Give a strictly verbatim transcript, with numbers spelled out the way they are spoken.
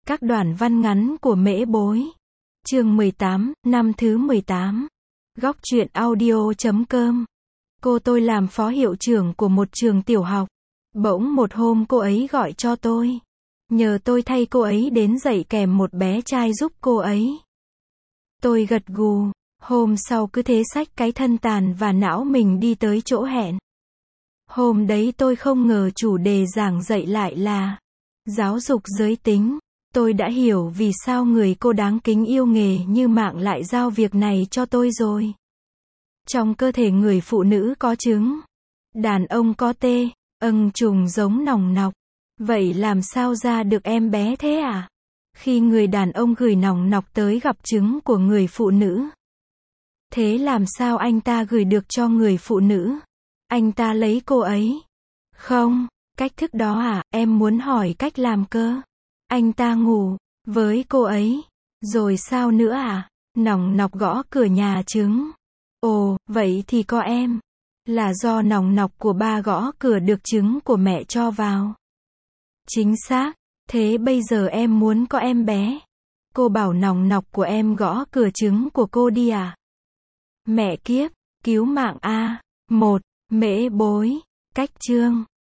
Các đoạn văn ngắn của Mễ Bối. Chương mười tám, năm thứ mười tám. Góc truyện audio chấm com. Cô tôi làm phó hiệu trưởng của một trường tiểu học. Bỗng một hôm cô ấy gọi cho tôi. Nhờ tôi thay cô ấy đến dạy kèm một bé trai giúp cô ấy. Tôi gật gù. Hôm sau cứ thế xách cái thân tàn và não mình đi tới chỗ hẹn. Hôm đấy tôi không ngờ chủ đề giảng dạy lại là giáo dục giới tính. Tôi đã hiểu vì sao người cô đáng kính yêu nghề như Mạng lại giao việc này cho tôi rồi. Trong cơ thể người phụ nữ có trứng, đàn ông có tê, âng trùng giống nòng nọc. Vậy làm sao ra được em bé thế à? Khi người đàn ông gửi nòng nọc tới gặp trứng của người phụ nữ. Thế làm sao anh ta gửi được cho người phụ nữ? Anh ta lấy cô ấy. Không, cách thức đó à, em muốn hỏi cách làm cơ. Anh ta ngủ với cô ấy. Rồi sao nữa à? Nòng nọc gõ cửa nhà trứng. Ồ, vậy thì có em. Là do nòng nọc của ba gõ cửa được trứng của mẹ cho vào. Chính xác. Thế bây giờ em muốn có em bé. Cô bảo nòng nọc của em gõ cửa trứng của cô đi à? Mẹ kiếp, cứu mạng a. Một. Mễ Bối. Cách chương